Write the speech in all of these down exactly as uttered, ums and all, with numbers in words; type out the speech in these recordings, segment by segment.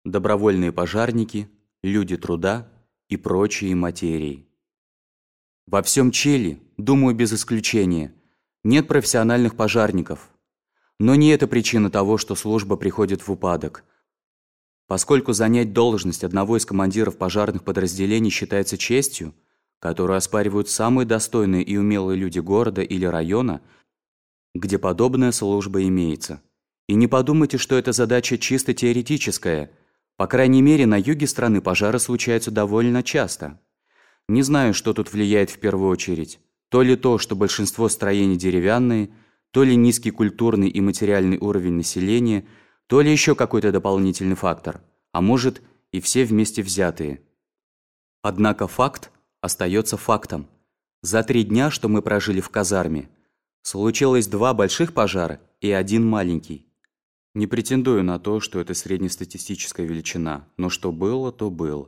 добровольные пожарники, люди труда и прочие материи. Во всем Чили, думаю, без исключения, нет профессиональных пожарников. Но не это причина того, что служба приходит в упадок. Поскольку занять должность одного из командиров пожарных подразделений считается честью, которую оспаривают самые достойные и умелые люди города или района, где подобная служба имеется. И не подумайте, что эта задача чисто теоретическая. По крайней мере, на юге страны пожары случаются довольно часто. Не знаю, что тут влияет в первую очередь. То ли то, что большинство строений деревянные, то ли низкий культурный и материальный уровень населения, то ли еще какой-то дополнительный фактор, а может и все вместе взятые. Однако факт остается фактом. За три дня, что мы прожили в казарме, случилось два больших пожара и один маленький. Не претендую на то, что это среднестатистическая величина, но что было, то было.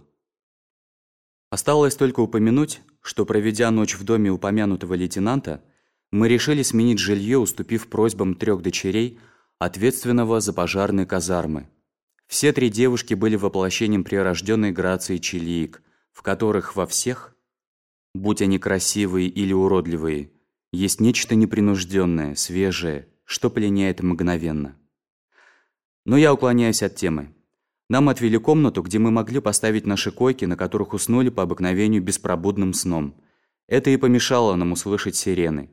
Осталось только упомянуть, что, проведя ночь в доме упомянутого лейтенанта, мы решили сменить жилье, уступив просьбам трех дочерей, ответственного за пожарные казармы. Все три девушки были воплощением прирожденной грации чилиек, в которых во всех, будь они красивые или уродливые, есть нечто непринужденное, свежее, что пленяет мгновенно. Но я уклоняюсь от темы. Нам отвели комнату, где мы могли поставить наши койки, на которых уснули по обыкновению беспробудным сном. Это и помешало нам услышать сирены.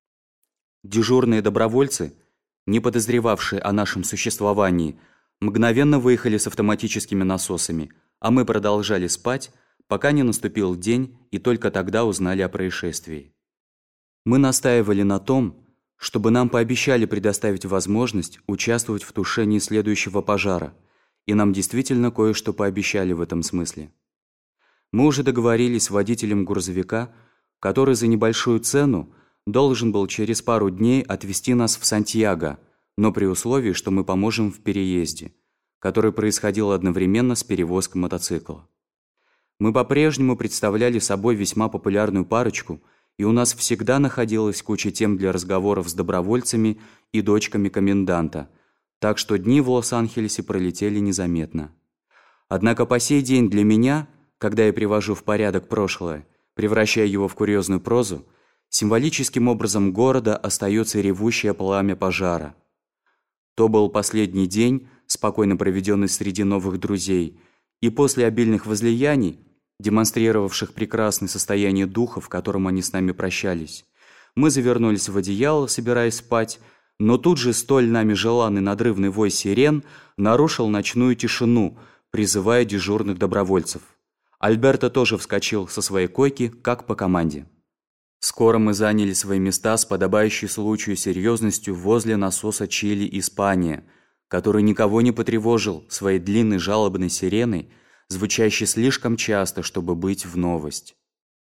Дежурные добровольцы, не подозревавшие о нашем существовании, мгновенно выехали с автоматическими насосами, а мы продолжали спать, пока не наступил день, и только тогда узнали о происшествии. Мы настаивали на том, чтобы нам пообещали предоставить возможность участвовать в тушении следующего пожара, и нам действительно кое-что пообещали в этом смысле. Мы уже договорились с водителем грузовика, который за небольшую цену должен был через пару дней отвезти нас в Сантьяго, но при условии, что мы поможем в переезде, который происходил одновременно с перевозкой мотоцикла. Мы по-прежнему представляли собой весьма популярную парочку, и у нас всегда находилась куча тем для разговоров с добровольцами и дочками коменданта, так что дни в Лос-Анджелесе пролетели незаметно. Однако по сей день для меня, когда я привожу в порядок прошлое, превращая его в курьезную прозу, символическим образом города остается ревущее пламя пожара. То был последний день, спокойно проведенный среди новых друзей, и после обильных возлияний, демонстрировавших прекрасное состояние духа, в котором они с нами прощались, мы завернулись в одеяло, собираясь спать, но тут же столь нами желанный надрывный вой сирен нарушил ночную тишину, призывая дежурных добровольцев. Альберто тоже вскочил со своей койки, как по команде. Скоро мы заняли свои места с подобающей случаю серьезностью возле насоса Чили Испания, который никого не потревожил своей длинной жалобной сиреной, звучащей слишком часто, чтобы быть в новость.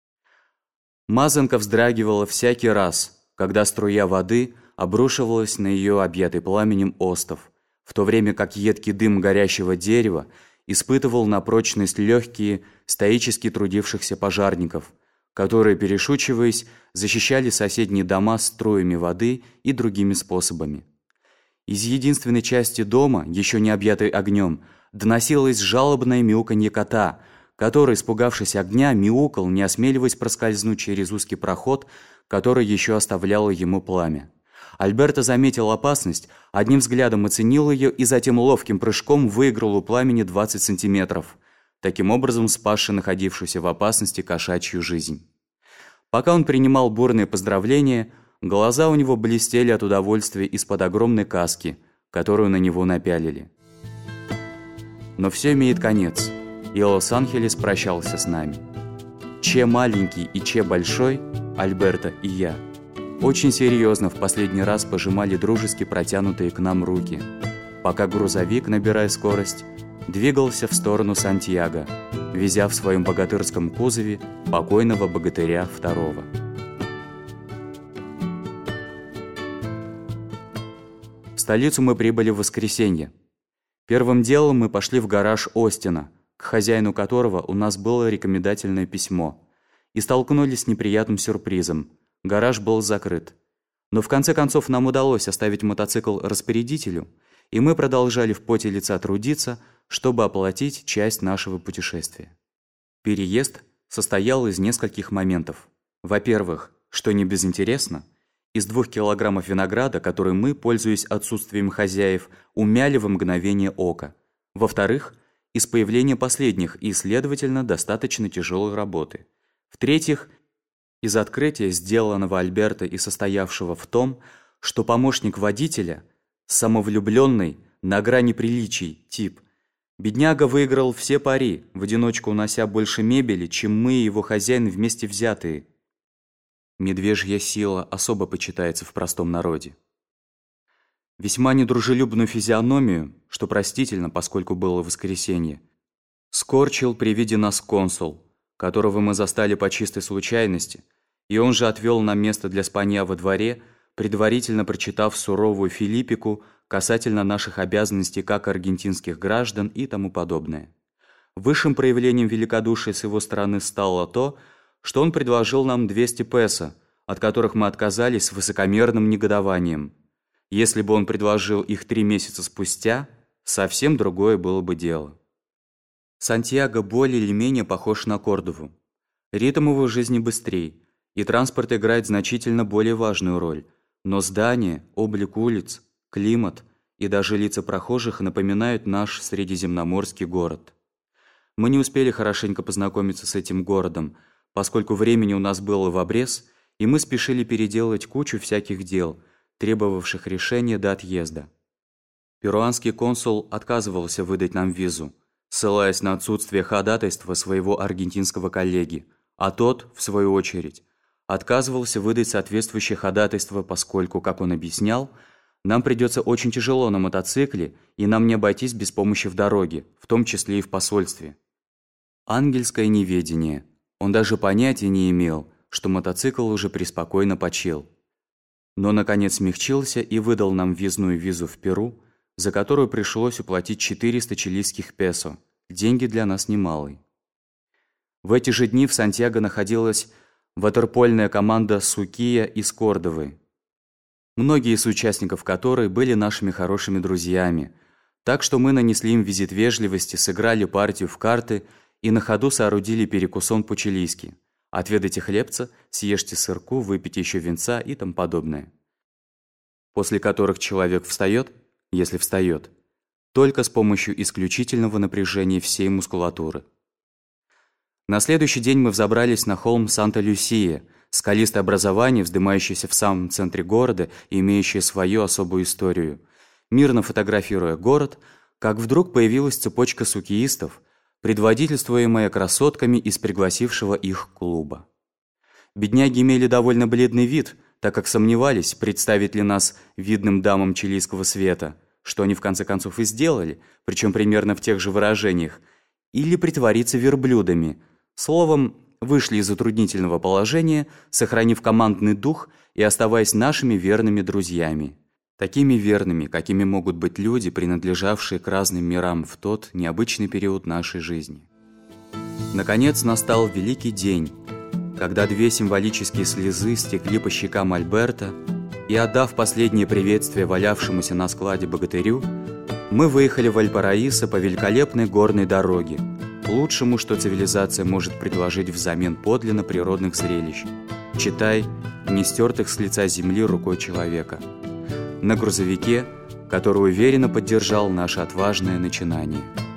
Мазанка вздрагивала всякий раз, когда струя воды обрушивалась на ее объятый пламенем остов, в то время как едкий дым горящего дерева испытывал на прочность легкие, стоически трудившихся пожарников, которые, перешучиваясь, защищали соседние дома струями воды и другими способами. Из единственной части дома, еще не объятой огнем, доносилось жалобное мяуканье кота, который, испугавшись огня, мяукал, не осмеливаясь проскользнуть через узкий проход, который еще оставляло ему пламя. Альберто заметил опасность, одним взглядом оценил ее и затем ловким прыжком выиграл у пламени двадцать сантиметров, таким образом спасши находившуюся в опасности кошачью жизнь. Пока он принимал бурные поздравления, глаза у него блестели от удовольствия из-под огромной каски, которую на него напялили. Но все имеет конец, и Лос-Анджелес прощался с нами. Че маленький и Че большой, Альберто и я, очень серьезно в последний раз пожимали дружески протянутые к нам руки, пока грузовик, набирая скорость, двигался в сторону Сантьяго, везя в своем богатырском кузове покойного богатыря второго. В столицу мы прибыли в воскресенье. Первым делом мы пошли в гараж Остина, к хозяину которого у нас было рекомендательное письмо, и столкнулись с неприятным сюрпризом. Гараж был закрыт. Но в конце концов нам удалось оставить мотоцикл распорядителю, и мы продолжали в поте лица трудиться, чтобы оплатить часть нашего путешествия. Переезд состоял из нескольких моментов. Во-первых, что не безинтересно, из двух килограммов винограда, которые мы, пользуясь отсутствием хозяев, умяли в мгновение ока. Во-вторых, из появления последних и, следовательно, достаточно тяжелой работы. В-третьих, из открытия, сделанного Альберто и состоявшего в том, что помощник водителя, самовлюбленный, на грани приличий тип, бедняга выиграл все пари, в одиночку унося больше мебели, чем мы и его хозяин вместе взятые. Медвежья сила особо почитается в простом народе. Весьма недружелюбную физиономию, что простительно, поскольку было воскресенье, скорчил при виде нас консул, которого мы застали по чистой случайности, и он же отвел нам место для спанья во дворе, предварительно прочитав суровую филиппику касательно наших обязанностей как аргентинских граждан и тому подобное. Высшим проявлением великодушия с его стороны стало то, что он предложил нам двести песо, от которых мы отказались с высокомерным негодованием. Если бы он предложил их три месяца спустя, совсем другое было бы дело. Сантьяго более или менее похож на Кордову. Ритм его жизни быстрей, и транспорт играет значительно более важную роль, но здания, облик улиц, климат и даже лица прохожих напоминают наш средиземноморский город. Мы не успели хорошенько познакомиться с этим городом, поскольку времени у нас было в обрез, и мы спешили переделать кучу всяких дел, требовавших решения до отъезда. Перуанский консул отказывался выдать нам визу, ссылаясь на отсутствие ходатайства своего аргентинского коллеги, а тот, в свою очередь, отказывался выдать соответствующее ходатайство, поскольку, как он объяснял, нам придется очень тяжело на мотоцикле, и нам не обойтись без помощи в дороге, в том числе и в посольстве. Ангельское неведение. Он даже понятия не имел, что мотоцикл уже преспокойно почил. Но, наконец, смягчился и выдал нам въездную визу в Перу, за которую пришлось уплатить четыреста чилийских песо, деньги для нас немалые. В эти же дни в Сантьяго находилась ватерпольная команда Сукия из Кордовы, многие из участников которой были нашими хорошими друзьями, так что мы нанесли им визит вежливости, сыграли партию в карты и на ходу соорудили перекусон по-чилийски. Отведайте хлебца, съешьте сырку, выпейте еще винца и тому подобное. После которых человек встает, если встает, только с помощью исключительного напряжения всей мускулатуры. На следующий день мы взобрались на холм Санта-Люсия, скалистое образование, вздымающееся в самом центре города и имеющее свою особую историю. Мирно фотографируя город, как вдруг появилась цепочка сукиистов, предводительствуемая красотками из пригласившего их клуба. Бедняги имели довольно бледный вид, так как сомневались, представить ли нас видным дамам чилийского света, что они в конце концов и сделали, причем примерно в тех же выражениях, или притвориться верблюдами. Словом, вышли из затруднительного положения, сохранив командный дух и оставаясь нашими верными друзьями. Такими верными, какими могут быть люди, принадлежавшие к разным мирам в тот необычный период нашей жизни. Наконец настал великий день, когда две символические слезы стекли по щекам Альберто, и, отдав последнее приветствие валявшемуся на складе богатырю, мы выехали в Вальпараисо по великолепной горной дороге, лучшему, что цивилизация может предложить взамен подлинно природных зрелищ, читай, не стертых с лица земли рукой человека, на грузовике, который уверенно поддержал наше отважное начинание.